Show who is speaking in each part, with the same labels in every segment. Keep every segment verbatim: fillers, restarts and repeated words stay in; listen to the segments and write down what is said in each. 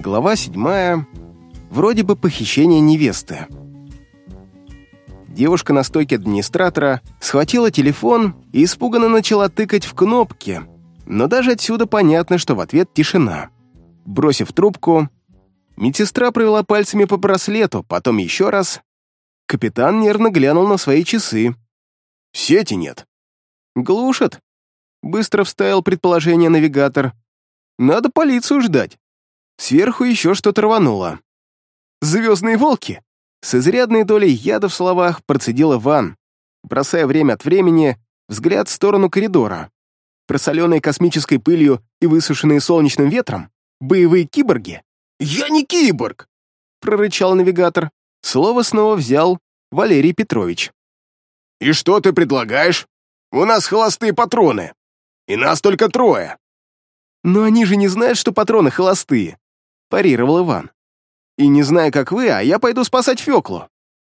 Speaker 1: Глава седьмая. Вроде бы похищение невесты. Девушка на стойке администратора схватила телефон и испуганно начала тыкать в кнопки, но даже отсюда понятно, что в ответ тишина. Бросив трубку, медсестра провела пальцами по браслету, потом еще раз. Капитан нервно глянул на свои часы. «Сети нет». «Глушат», — быстро вставил предположение навигатор. «Надо полицию ждать». Сверху еще что-то рвануло. «Звездные волки!» С изрядной долей яда в словах процедила Ван, бросая время от времени взгляд в сторону коридора. Просоленные космической пылью и высушенные солнечным ветром боевые киборги. «Я не киборг!» — прорычал навигатор. Слово снова взял Валерий Петрович. «И что ты предлагаешь? У нас холостые патроны, и нас только трое». «Но они же не знают, что патроны холостые», — парировал Иван. «И не знаю, как вы, а я пойду спасать Фёклу».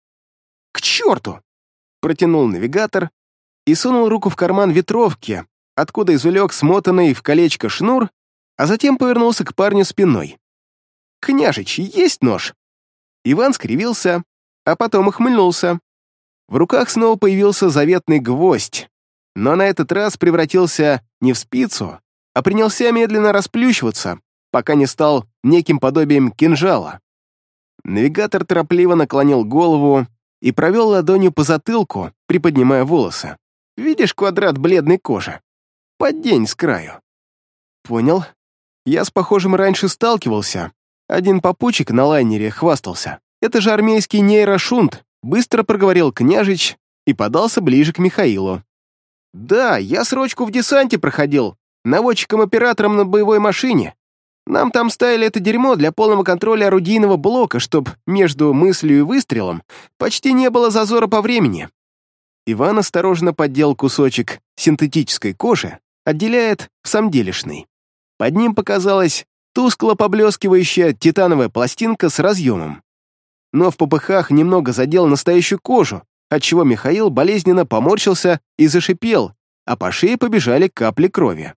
Speaker 1: «К черту!» — протянул навигатор и сунул руку в карман ветровки, откуда извлек смотанный в колечко шнур, а затем повернулся к парню спиной. «Княжич, есть нож?» Иван скривился, а потом ухмыльнулся. В руках снова появился заветный гвоздь, но на этот раз превратился не в спицу, а принялся медленно расплющиваться, пока не стал неким подобием кинжала. Навигатор торопливо наклонил голову и провел ладонью по затылку, приподнимая волосы. «Видишь квадрат бледной кожи? Поддень с краю». «Понял. Я с похожим раньше сталкивался. Один попутчик на лайнере хвастался. Это же армейский нейрошунт», — быстро проговорил княжич и подался ближе к Михаилу. «Да, я срочку в десанте проходил, наводчиком-оператором на боевой машине. Нам там ставили это дерьмо для полного контроля орудийного блока, чтоб между мыслью и выстрелом почти не было зазора по времени». Иван осторожно поддел кусочек синтетической кожи, отделяет в самделишный. Под ним показалась тускло поблескивающая титановая пластинка с разъемом. Но в попыхах немного задел настоящую кожу, отчего Михаил болезненно поморщился и зашипел, а по шее побежали капли крови.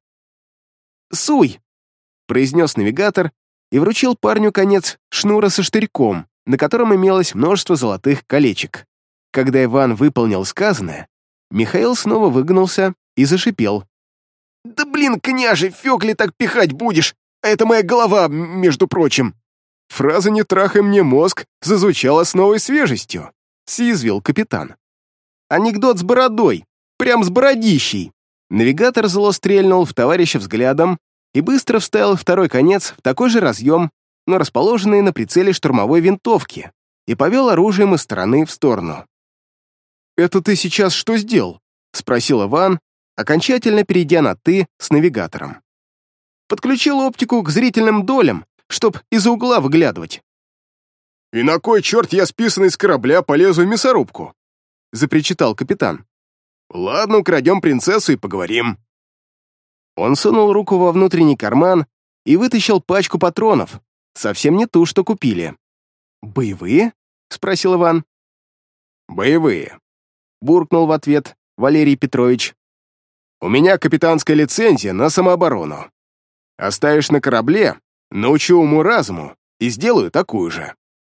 Speaker 1: «Суй!» — произнес навигатор и вручил парню конец шнура со штырьком, на котором имелось множество золотых колечек. Когда Иван выполнил сказанное, Михаил снова выгнулся и зашипел. «Да блин, княже, Фёкле так пихать будешь, а это моя голова, между прочим!» Фраза «не трахай мне мозг» зазвучала с новой свежестью, съязвил капитан. «Анекдот с бородой, прям с бородищей!» Навигатор зло стрельнул в товарища взглядом и быстро вставил второй конец в такой же разъем, но расположенный на прицеле штурмовой винтовки, и повел оружием из стороны в сторону. «Это ты сейчас что сделал?» — спросил Иван, окончательно перейдя на «ты» с навигатором. «Подключил оптику к зрительным долям, чтоб из-за угла выглядывать». «И на кой черт я списанный с корабля полезу в мясорубку?» — запричитал капитан. «Ладно, украдем принцессу и поговорим». Он сунул руку во внутренний карман и вытащил пачку патронов, совсем не ту, что купили. «Боевые?» — спросил Иван. «Боевые», — буркнул в ответ Валерий Петрович. «У меня капитанская лицензия на самооборону. Оставишь на корабле, научу уму-разуму и сделаю такую же».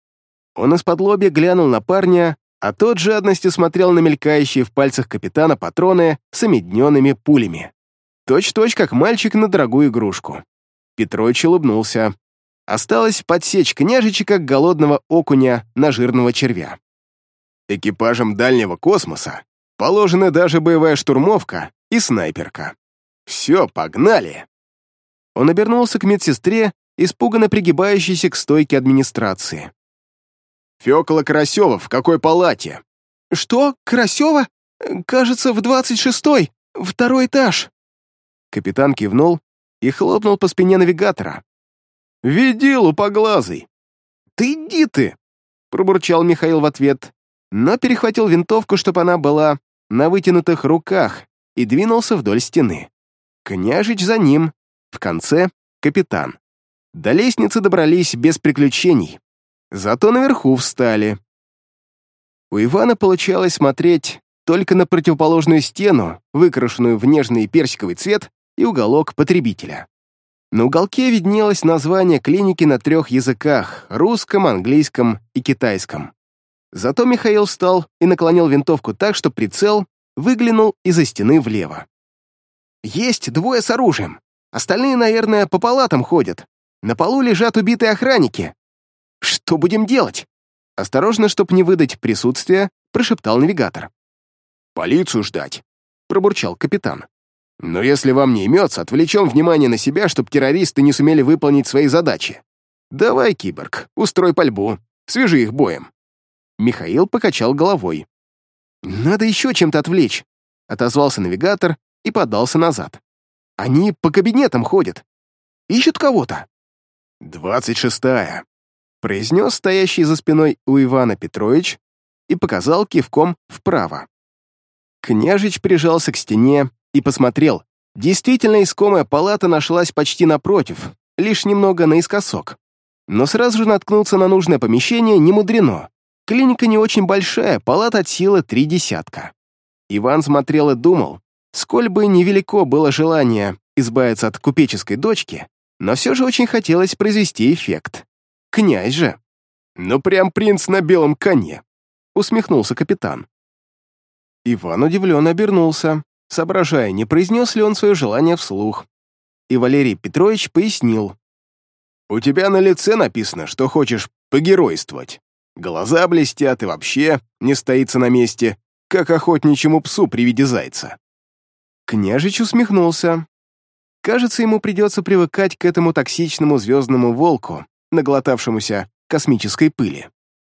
Speaker 1: Он из-под лобья глянул на парня, а тот жадностью смотрел на мелькающие в пальцах капитана патроны с омедненными пулями. Точь-точь, как мальчик на дорогую игрушку. Петрович улыбнулся. Осталось подсечь княжича, как голодного окуня на жирного червя. Экипажам дальнего космоса положена даже боевая штурмовка и снайперка. Все, погнали. Он обернулся к медсестре, испуганно пригибающейся к стойке администрации. «Фёкла Карасёва в какой палате?» «Что, Карасёва? Кажется, в двадцать шестой, второй этаж». Капитан кивнул и хлопнул по спине навигатора. «Веди, лупоглазый!» «Ты иди ты!» — пробурчал Михаил в ответ, но перехватил винтовку, чтобы она была на вытянутых руках, и двинулся вдоль стены. Княжич за ним, в конце — капитан. До лестницы добрались без приключений, зато наверху встали. У Ивана получалось смотреть только на противоположную стену, выкрашенную в нежный персиковый цвет, и уголок потребителя. На уголке виднелось название клиники на трех языках — русском, английском и китайском. Зато Михаил встал и наклонил винтовку так, что прицел выглянул из-за стены влево. «Есть двое с оружием. Остальные, наверное, по палатам ходят. На полу лежат убитые охранники. Что будем делать?» Осторожно, чтобы не выдать присутствие, прошептал навигатор. «Полицию ждать», — пробурчал капитан. «Но если вам не имется, отвлечем внимание на себя, чтобы террористы не сумели выполнить свои задачи. Давай, киборг, устрой пальбу, свяжи их боем». Михаил покачал головой. «Надо еще чем-то отвлечь», — отозвался навигатор и подался назад. «Они по кабинетам ходят. Ищут кого-то». «Двадцать шестая», — произнес стоящий за спиной у Ивана Петрович и показал кивком вправо. Княжич прижался к стене и посмотрел. Действительно, искомая палата нашлась почти напротив, лишь немного наискосок. Но сразу же наткнуться на нужное помещение не мудрено. Клиника не очень большая, палат от силы три десятка. Иван смотрел и думал, сколь бы невелико было желание избавиться от купеческой дочки, но все же очень хотелось произвести эффект. Князь же. «Ну прям принц на белом коне», — усмехнулся капитан. Иван удивленно обернулся, соображая, не произнес ли он свое желание вслух. И Валерий Петрович пояснил. «У тебя на лице написано, что хочешь погеройствовать. Глаза блестят и вообще не стоится на месте, как охотничьему псу при виде зайца». Княжич усмехнулся. Кажется, ему придется привыкать к этому токсичному звездному волку, наглотавшемуся космической пыли.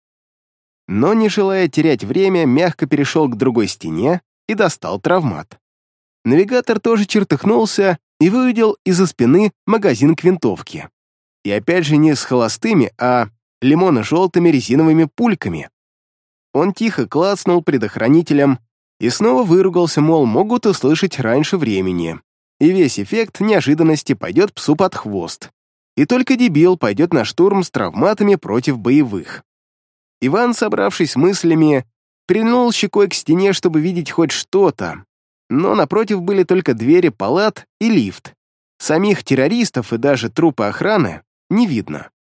Speaker 1: Но, не желая терять время, мягко перешел к другой стене и достал травмат. Навигатор тоже чертыхнулся и выведел из-за спины магазин к винтовке. И опять же не с холостыми, а лимонно-желтыми резиновыми пульками. Он тихо клацнул предохранителем и снова выругался, мол, могут услышать раньше времени, и весь эффект неожиданности пойдет псу под хвост. И только дебил пойдет на штурм с травматами против боевых. Иван, собравшись с мыслями, прильнул щекой к стене, чтобы видеть хоть что-то, но напротив были только двери палат и лифт. Самих террористов и даже трупа охраны не видно.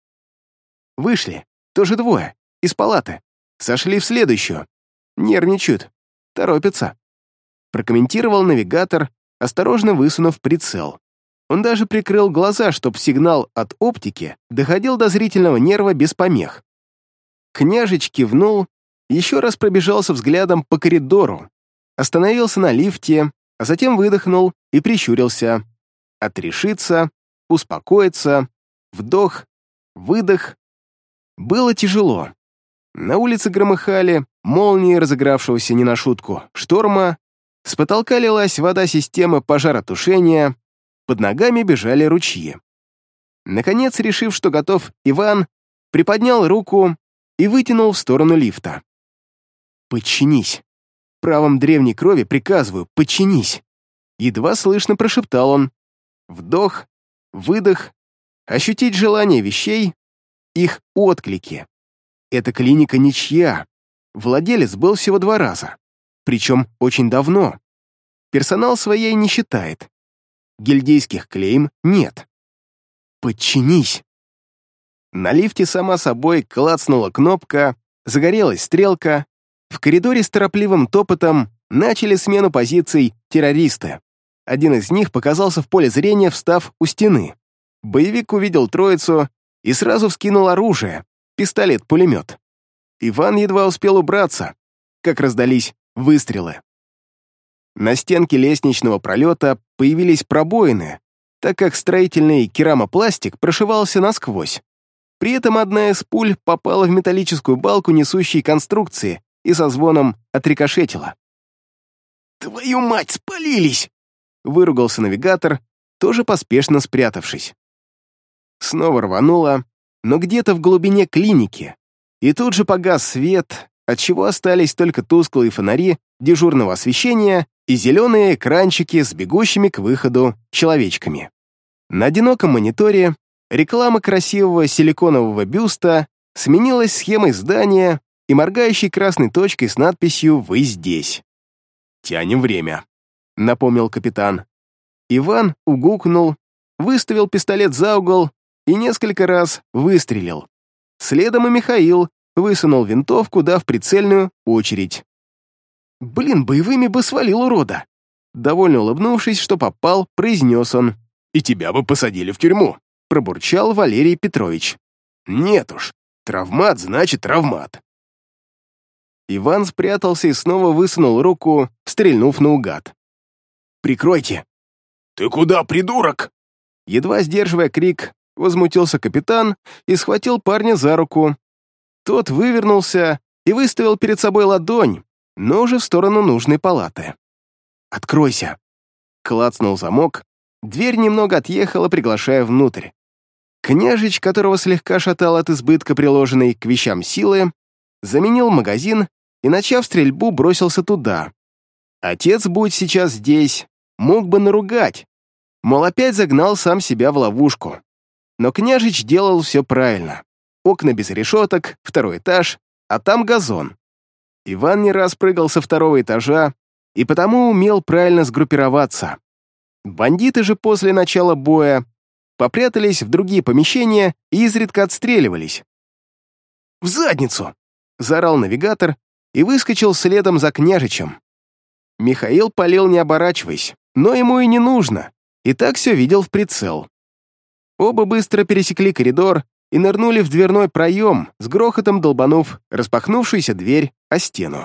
Speaker 1: Вышли, тоже двое, из палаты. Сошли в следующую. Нервничают, торопятся. Прокомментировал навигатор, осторожно высунув прицел. Он даже прикрыл глаза, чтоб сигнал от оптики доходил до зрительного нерва без помех. Княжич кивнул, еще раз пробежался взглядом по коридору, остановился на лифте, а затем выдохнул и прищурился. Отрешиться, успокоиться, вдох, выдох. Было тяжело. На улице громыхали молнии разыгравшегося не на шутку шторма, с потолка лилась вода системы пожаротушения, под ногами бежали ручьи. Наконец, решив, что готов, Иван приподнял руку и вытянул в сторону лифта. «Подчинись. Правом древней крови приказываю, подчинись!» Едва слышно прошептал он. Вдох, выдох, ощутить желание вещей, их отклики. Эта клиника ничья. Владелец был всего два раза. Причем очень давно. Персонал своей не считает. Гильдейских клейм нет. «Подчинись!» На лифте сама собой клацнула кнопка, загорелась стрелка. В коридоре с торопливым топотом начали смену позиций террористы. Один из них показался в поле зрения, встав у стены. Боевик увидел троицу и сразу вскинул оружие, пистолет-пулемет. Иван едва успел убраться, как раздались выстрелы. На стенке лестничного пролета появились пробоины, так как строительный керамопластик прошивался насквозь. При этом одна из пуль попала в металлическую балку несущей конструкции и со звоном отрикошетила. «Твою мать, спалились!» — выругался навигатор, тоже поспешно спрятавшись. Снова рвануло, но где-то в глубине клиники, и тут же погас свет, отчего остались только тусклые фонари дежурного освещения и зеленые экранчики с бегущими к выходу человечками. На одиноком мониторе реклама красивого силиконового бюста сменилась схемой здания и моргающей красной точкой с надписью «Вы здесь». «Тянем время», — напомнил капитан. Иван угукнул, выставил пистолет за угол и несколько раз выстрелил. Следом и Михаил высунул винтовку, дав прицельную очередь. «Блин, боевыми бы свалил урода!» Довольно улыбнувшись, что попал, произнес он. «И тебя бы посадили в тюрьму», — пробурчал Валерий Петрович. «Нет уж, травмат значит травмат». Иван спрятался и снова высунул руку, стрельнув наугад. «Прикройте!» «Ты куда, придурок?» Едва сдерживая крик, возмутился капитан и схватил парня за руку. Тот вывернулся и выставил перед собой ладонь, но уже в сторону нужной палаты. «Откройся!» Клацнул замок, дверь немного отъехала, приглашая внутрь. Княжич, которого слегка шатал от избытка приложенной к вещам силы, заменил магазин и, начав стрельбу, бросился туда. Отец, будь сейчас здесь, мог бы наругать, мол, опять загнал сам себя в ловушку. Но княжич делал все правильно. Окна без решеток, второй этаж, а там газон. Иван не раз прыгал со второго этажа и потому умел правильно сгруппироваться. Бандиты же после начала боя попрятались в другие помещения и изредка отстреливались. «В задницу!» — заорал навигатор и выскочил следом за княжичем. Михаил палил, не оборачиваясь, но ему и не нужно, и так все видел в прицел. Оба быстро пересекли коридор и нырнули в дверной проем, с грохотом долбанув распахнувшуюся дверь о стену.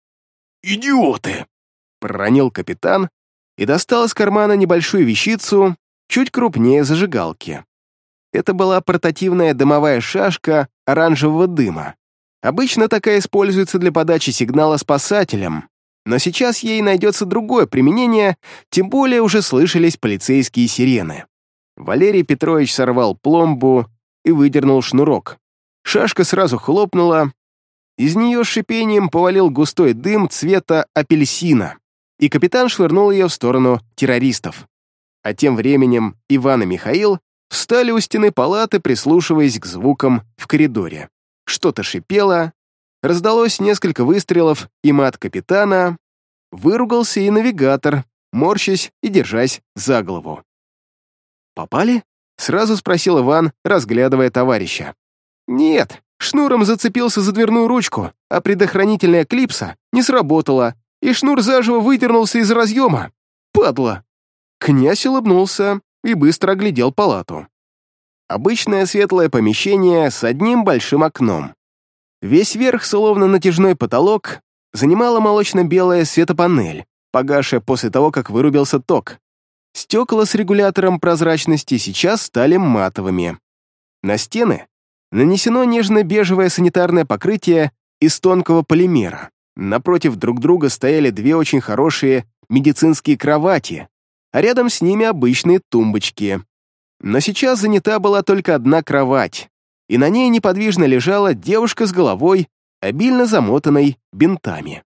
Speaker 1: «Идиоты!» — проронил капитан и достал из кармана небольшую вещицу, чуть крупнее зажигалки. Это была портативная дымовая шашка оранжевого дыма. Обычно такая используется для подачи сигнала спасателям, но сейчас ей найдется другое применение, тем более уже слышались полицейские сирены. Валерий Петрович сорвал пломбу и выдернул шнурок. Шашка сразу хлопнула, из нее с шипением повалил густой дым цвета апельсина, и капитан швырнул ее в сторону террористов. А тем временем Иван и Михаил встали у стены палаты, прислушиваясь к звукам в коридоре. Что-то шипело, раздалось несколько выстрелов, и мат капитана, выругался и навигатор, морщась и держась за голову. «Попали?» — сразу спросил Иван, разглядывая товарища. «Нет, шнуром зацепился за дверную ручку, а предохранительная клипса не сработала, и шнур заживо выдернулся из разъема. Падла!» Князь улыбнулся и быстро оглядел палату. Обычное светлое помещение с одним большим окном. Весь верх, словно натяжной потолок, занимала молочно-белая светопанель, погасшая после того, как вырубился ток. Стекла с регулятором прозрачности сейчас стали матовыми. На стены нанесено нежно-бежевое санитарное покрытие из тонкого полимера. Напротив друг друга стояли две очень хорошие медицинские кровати, а рядом с ними обычные тумбочки. Но сейчас занята была только одна кровать, и на ней неподвижно лежала девушка с головой, обильно замотанной бинтами.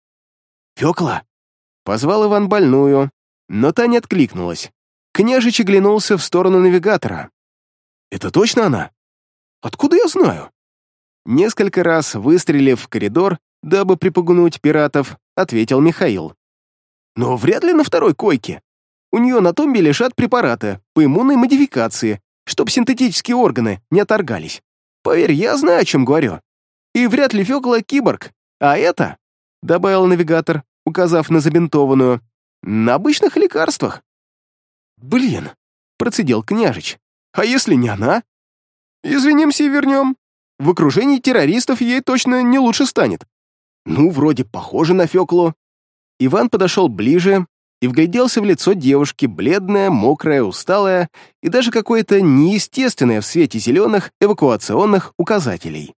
Speaker 1: «Фёкла!» — позвал Иван больную, но та не откликнулась. Княжич оглянулся в сторону навигатора. «Это точно она? Откуда я знаю?» Несколько раз выстрелив в коридор, дабы припугнуть пиратов, ответил Михаил. «Но вряд ли на второй койке. У нее на тумбе лежат препараты по иммунной модификации, чтоб синтетические органы не отторгались. Поверь, я знаю, о чем говорю. И вряд ли Фёкла киборг, а это, — добавил навигатор, указав на забинтованную, — на обычных лекарствах». «Блин», — процедил княжич, — «а если не она? Извинимся и вернем. В окружении террористов ей точно не лучше станет». «Ну, вроде похоже на Фёклу». Иван подошел ближе и вгляделся в лицо девушки, бледная, мокрая, усталая и даже какое-то неестественное в свете зеленых эвакуационных указателей.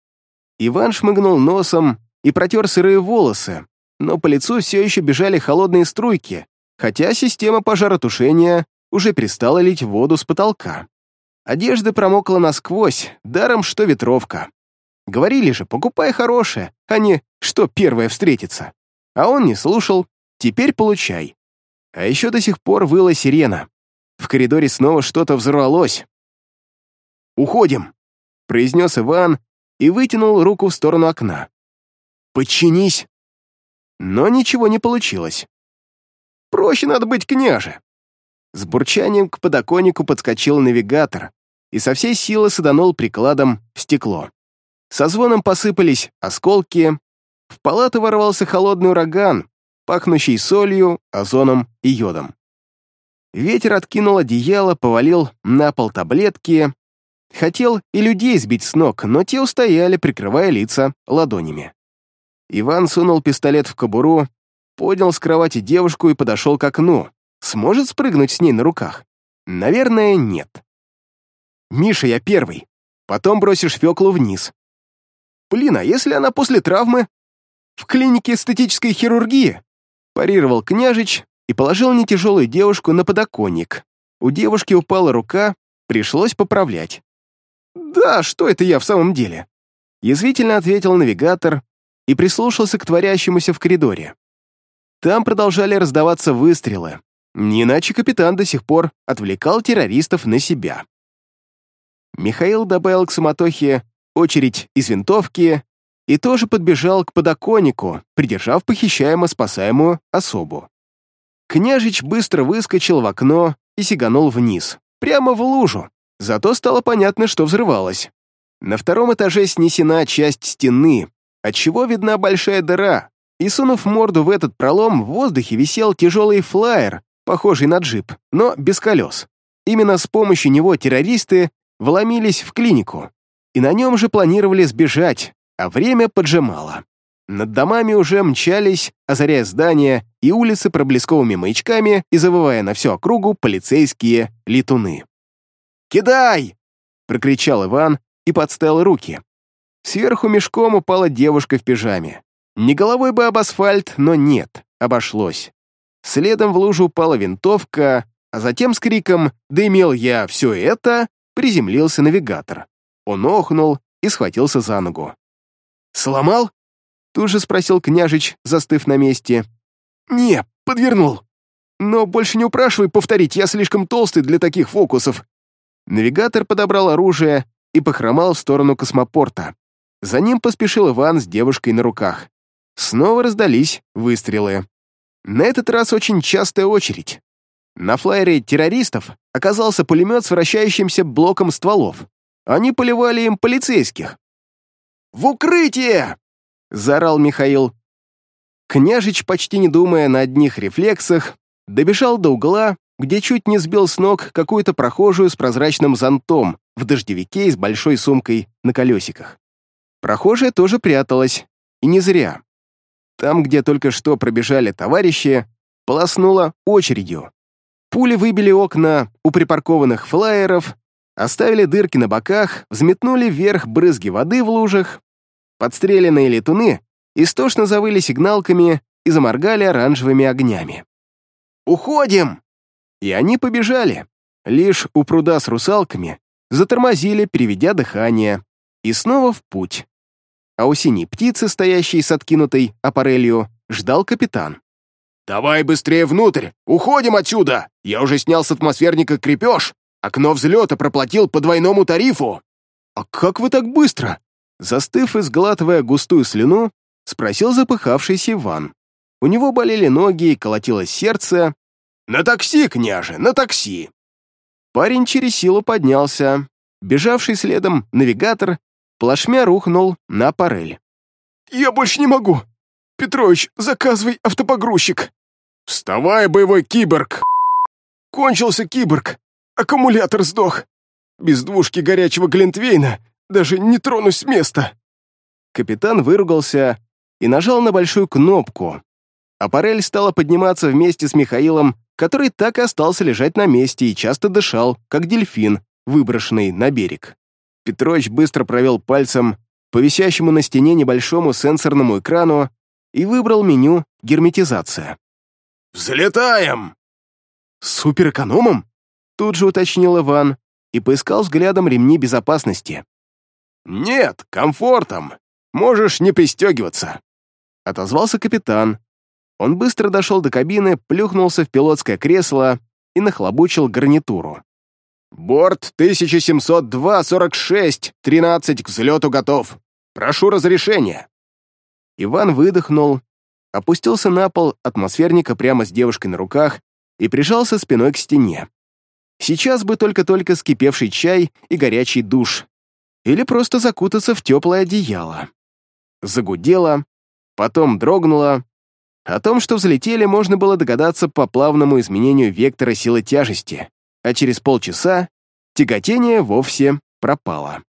Speaker 1: Иван шмыгнул носом и протер сырые волосы, но по лицу все еще бежали холодные струйки, хотя система пожаротушения уже перестала лить воду с потолка. Одежда промокла насквозь, даром что ветровка. Говорили же, покупай хорошее, а не что первое встретится. А он не слушал. Теперь получай. А еще до сих пор выла сирена. В коридоре снова что-то взорвалось. «Уходим», — произнес Иван и вытянул руку в сторону окна. «Подчинись». Но ничего не получилось. «Проще надо быть, княже». С бурчанием к подоконнику подскочил навигатор и со всей силы саданул прикладом в стекло. Со звоном посыпались осколки, в палату ворвался холодный ураган, пахнущий солью, озоном и йодом. Ветер откинул одеяло, повалил на пол таблетки. Хотел и людей сбить с ног, но те устояли, прикрывая лица ладонями. Иван сунул пистолет в кобуру, поднял с кровати девушку и подошел к окну. Сможет спрыгнуть с ней на руках? Наверное, нет. «Миша, я первый. Потом бросишь Фёклу вниз». «Блин, а если она после травмы?» «В клинике эстетической хирургии», парировал княжич и положил нетяжелую девушку на подоконник. У девушки упала рука, пришлось поправлять. «Да, что это я в самом деле?» Язвительно ответил навигатор и прислушался к творящемуся в коридоре. Там продолжали раздаваться выстрелы. Не иначе капитан до сих пор отвлекал террористов на себя. Михаил добавил к суматохе очередь из винтовки и тоже подбежал к подоконнику, придержав похищаемо-спасаемую особу. Княжич быстро выскочил в окно и сиганул вниз, прямо в лужу, зато стало понятно, что взрывалось. На втором этаже снесена часть стены, отчего видна большая дыра, и, сунув морду в этот пролом, в воздухе висел тяжелый флаер, похожий на джип, но без колес. Именно с помощью него террористы вломились в клинику, и на нем же планировали сбежать, а время поджимало. Над домами уже мчались, озаряя здания и улицы проблесковыми маячками и завывая на всю округу полицейские летуны. «Кидай!» — прокричал Иван и подставил руки. Сверху мешком упала девушка в пижаме. Не головой бы об асфальт, но нет, обошлось. Следом в лужу упала винтовка, а затем с криком «Да имел я все это!» приземлился навигатор. Он охнул и схватился за ногу. «Сломал?» — тут же спросил княжич, застыв на месте. «Не, подвернул. Но больше не упрашивай повторить, я слишком толстый для таких фокусов». Навигатор подобрал оружие и похромал в сторону космопорта. За ним поспешил Иван с девушкой на руках. Снова раздались выстрелы. На этот раз очень частая очередь. На флайере террористов оказался пулемет с вращающимся блоком стволов. Они поливали им полицейских. «В укрытие!» — заорал Михаил. Княжич, почти не думая на одних рефлексах, добежал до угла, где чуть не сбил с ног какую-то прохожую с прозрачным зонтом в дождевике и с большой сумкой на колесиках. Прохожая тоже пряталась, и не зря. Там, где только что пробежали товарищи, полоснула очередью. Пули выбили окна у припаркованных флайеров, оставили дырки на боках, взметнули вверх брызги воды в лужах. Подстреленные летуны истошно завыли сигналками и заморгали оранжевыми огнями. «Уходим!» И они побежали. Лишь у пруда с русалками затормозили, переведя дыхание, и снова в путь. А у синей птицы, стоящей с откинутой аппарелью, ждал капитан. «Давай быстрее внутрь! Уходим отсюда! Я уже снял с атмосферника крепеж! Окно взлета проплатил по двойному тарифу!» «А как вы так быстро?» Застыв и сглатывая густую слюну, спросил запыхавшийся Иван. У него болели ноги и колотилось сердце. «На такси, княже, на такси!» Парень через силу поднялся. Бежавший следом навигатор плашмя рухнул на аппарель. «Я больше не могу! Петрович, заказывай автопогрузчик!» «Вставай, боевой киборг!» «Кончился киборг! Аккумулятор сдох! Без двушки горячего глинтвейна даже не тронусь с места!» Капитан выругался и нажал на большую кнопку. Аппарель стала подниматься вместе с Михаилом, который так и остался лежать на месте и часто дышал, как дельфин, выброшенный на берег. Петрович быстро провел пальцем по висящему на стене небольшому сенсорному экрану и выбрал меню «Герметизация». «Взлетаем!» «Суперэкономом?» Тут же уточнил Иван и поискал взглядом ремни безопасности. «Нет, комфортом. Можешь не пристегиваться», — отозвался капитан. Он быстро дошел до кабины, плюхнулся в пилотское кресло и нахлобучил гарнитуру. «Борт тысяча семьсот два сорок шесть тринадцать к взлету готов. Прошу разрешения». Иван выдохнул, опустился на пол атмосферника прямо с девушкой на руках и прижался спиной к стене. Сейчас бы только-только скипевший чай и горячий душ. Или просто закутаться в теплое одеяло. Загудело, потом дрогнуло. О том, что взлетели, можно было догадаться по плавному изменению вектора силы тяжести, а через полчаса тяготение вовсе пропало.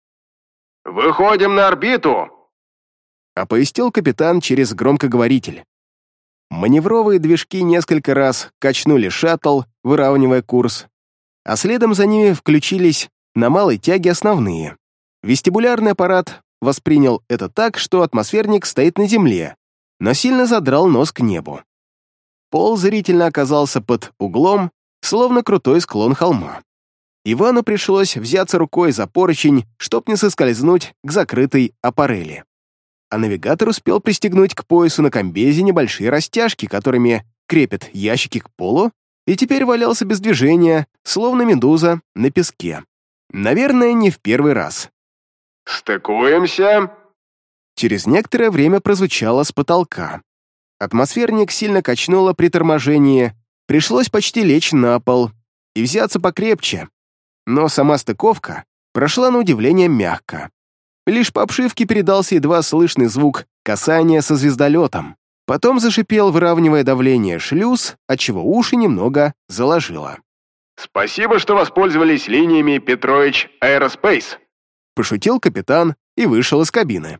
Speaker 2: «Выходим на орбиту!»
Speaker 1: — оповестил капитан через громкоговоритель. Маневровые движки несколько раз качнули шаттл, выравнивая курс, а следом за ними включились на малой тяге основные. Вестибулярный аппарат воспринял это так, что атмосферник стоит на земле, но сильно задрал нос к небу. Пол зрительно оказался под углом, словно крутой склон холма. Ивану пришлось взяться рукой за поручень, чтоб не соскользнуть к закрытой аппарели. А навигатор успел пристегнуть к поясу на комбезе небольшие растяжки, которыми крепят ящики к полу, и теперь валялся без движения, словно медуза на песке. Наверное, не в первый раз.
Speaker 2: «Стыкуемся!»
Speaker 1: Через некоторое время прозвучало с потолка. Атмосферник сильно качнуло при торможении, пришлось почти лечь на пол и взяться покрепче, но сама стыковка прошла на удивление мягко. Лишь по обшивке передался едва слышный звук касания со звездолетом. Потом зашипел, выравнивая давление, шлюз, отчего уши немного заложило.
Speaker 2: «Спасибо, что воспользовались линиями Петрович Аэроспейс»,
Speaker 1: пошутил капитан и вышел из кабины.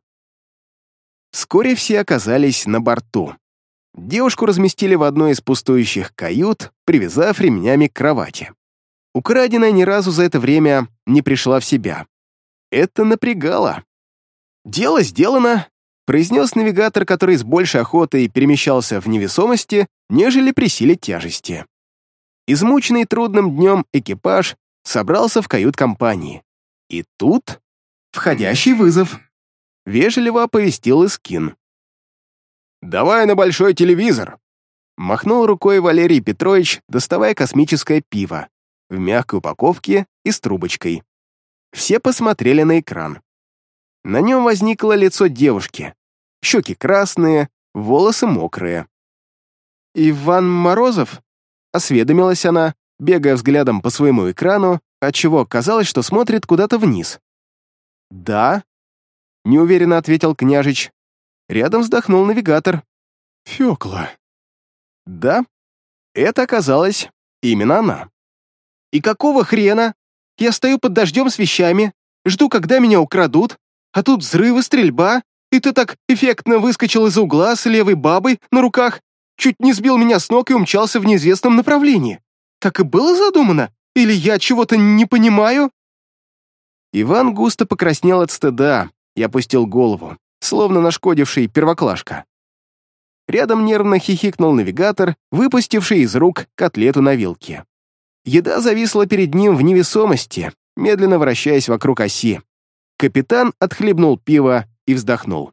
Speaker 1: Вскоре все оказались на борту. Девушку разместили в одной из пустующих кают, привязав ремнями к кровати. Украденная ни разу за это время не пришла в себя. Это напрягало. «Дело сделано», — произнес навигатор, который с большей охотой перемещался в невесомости, нежели при силе тяжести. Измученный трудным днем экипаж собрался в кают-компании. И тут входящий вызов. Вежливо оповестил Искин. «Давай на большой телевизор!» Махнул рукой Валерий Петрович, доставая космическое пиво в мягкой упаковке и с трубочкой. Все посмотрели на экран. На нем возникло лицо девушки. Щеки красные, волосы мокрые. «Иван Морозов?» — осведомилась она, бегая взглядом по своему экрану, отчего казалось, что смотрит куда-то вниз. «Да», — неуверенно ответил княжич. Рядом вздохнул навигатор. «Фёкла». «Да, это оказалась именно она». «И какого хрена? Я стою под дождем с вещами, жду, когда меня украдут, а тут взрывы, стрельба, и ты так эффектно выскочил из угла с левой бабой на руках, чуть не сбил меня с ног и умчался в неизвестном направлении. Так и было задумано? Или я чего-то не понимаю?» Иван густо покраснел от стыда и опустил голову, словно нашкодивший первоклашка. Рядом нервно хихикнул навигатор, выпустивший из рук котлету на вилке. Еда зависла перед ним в невесомости, медленно вращаясь вокруг оси. Капитан отхлебнул пиво и вздохнул.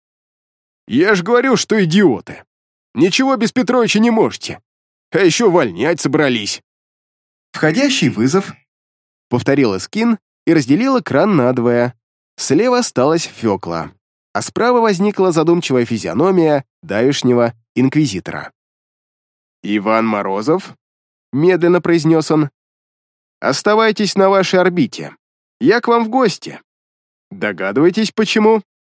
Speaker 1: «Я ж говорю, что идиоты. Ничего без Петровича не можете. А еще увольнять собрались». «Входящий вызов», — повторил Искин и разделил экран надвое. Слева осталась Фёкла, а справа возникла задумчивая физиономия давешнего инквизитора. «Иван Морозов?» — медленно произнес он. «Оставайтесь на вашей орбите. Я к вам в гости. Догадываетесь, почему?»